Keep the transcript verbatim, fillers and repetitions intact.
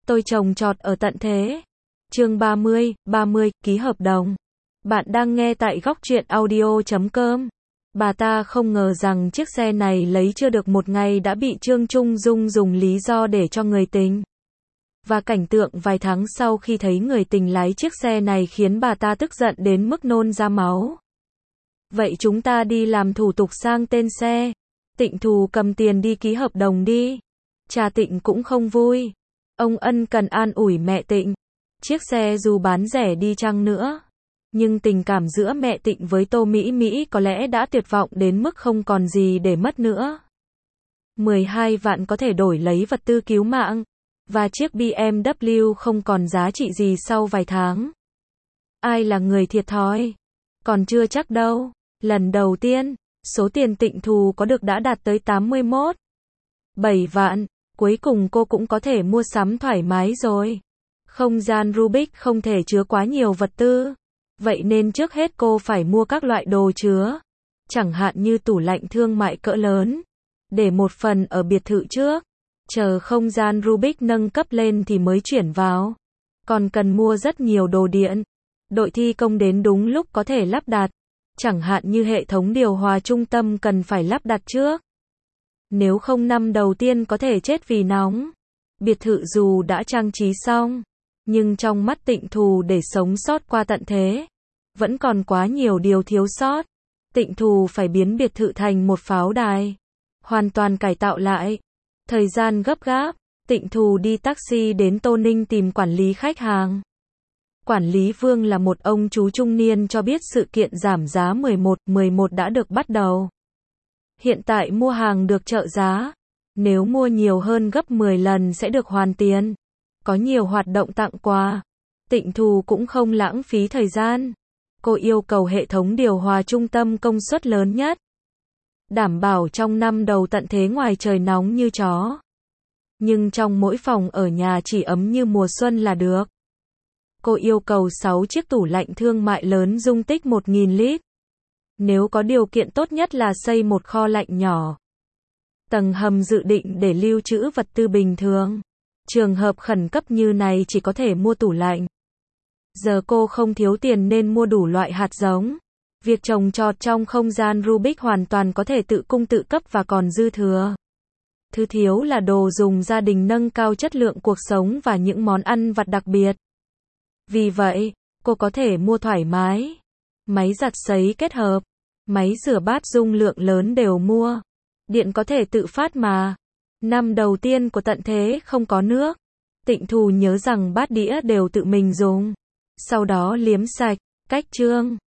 Tôi trồng trọt ở tận thế. Chương ba mươi, ba mươi, ký hợp đồng. Bạn đang nghe tại góc truyện audio chấm com. Bà ta không ngờ rằng chiếc xe này lấy chưa được một ngày đã bị Trương Trung Dung dùng lý do để cho người tình. Và cảnh tượng vài tháng sau khi thấy người tình lái chiếc xe này khiến bà ta tức giận đến mức nôn ra máu. Vậy chúng ta đi làm thủ tục sang tên xe. Tịnh Thù cầm tiền đi ký hợp đồng đi. Cha Tịnh cũng không vui. Ông ân cần an ủi mẹ Tịnh. Chiếc xe dù bán rẻ đi chăng nữa, nhưng tình cảm giữa mẹ Tịnh với Tô Mỹ Mỹ có lẽ đã tuyệt vọng đến mức không còn gì để mất nữa. mười hai vạn có thể đổi lấy vật tư cứu mạng, và chiếc bê em vê không còn giá trị gì sau vài tháng. Ai là người thiệt thòi? Còn chưa chắc đâu. Lần đầu tiên, số tiền Tịnh Thù có được đã đạt tới tám mươi mốt phẩy bảy vạn. Cuối cùng cô cũng có thể mua sắm thoải mái rồi. Không gian Rubik không thể chứa quá nhiều vật tư. Vậy nên trước hết cô phải mua các loại đồ chứa. Chẳng hạn như tủ lạnh thương mại cỡ lớn. Để một phần ở biệt thự trước. Chờ không gian Rubik nâng cấp lên thì mới chuyển vào. Còn cần mua rất nhiều đồ điện. Đội thi công đến đúng lúc có thể lắp đặt. Chẳng hạn như hệ thống điều hòa trung tâm cần phải lắp đặt trước. Nếu không năm đầu tiên có thể chết vì nóng. Biệt thự dù đã trang trí xong, nhưng trong mắt Tịnh Thù để sống sót qua tận thế, vẫn còn quá nhiều điều thiếu sót. Tịnh Thù phải biến biệt thự thành một pháo đài, hoàn toàn cải tạo lại. Thời gian gấp gáp, Tịnh Thù đi taxi đến Tô Ninh tìm quản lý khách hàng. Quản lý Vương là một ông chú trung niên cho biết sự kiện giảm giá mười một mười một đã được bắt đầu. Hiện tại mua hàng được trợ giá. Nếu mua nhiều hơn gấp mười lần sẽ được hoàn tiền. Có nhiều hoạt động tặng quà. Tịnh Thù cũng không lãng phí thời gian. Cô yêu cầu hệ thống điều hòa trung tâm công suất lớn nhất. Đảm bảo trong năm đầu tận thế ngoài trời nóng như chó. Nhưng trong mỗi phòng ở nhà chỉ ấm như mùa xuân là được. Cô yêu cầu sáu chiếc tủ lạnh thương mại lớn dung tích một nghìn lít. Nếu có điều kiện tốt nhất là xây một kho lạnh nhỏ. Tầng hầm dự định để lưu trữ vật tư bình thường. Trường hợp khẩn cấp như này chỉ có thể mua tủ lạnh. Giờ cô không thiếu tiền nên mua đủ loại hạt giống. Việc trồng trọt trong không gian Rubik hoàn toàn có thể tự cung tự cấp và còn dư thừa. Thứ thiếu là đồ dùng gia đình nâng cao chất lượng cuộc sống và những món ăn vặt đặc biệt. Vì vậy, cô có thể mua thoải mái. Máy giặt sấy kết hợp, máy rửa bát dung lượng lớn đều mua. Điện có thể tự phát mà. Năm đầu tiên của tận thế không có nước. Tịnh Thù nhớ rằng bát đĩa đều tự mình dùng. Sau đó liếm sạch, cách chương.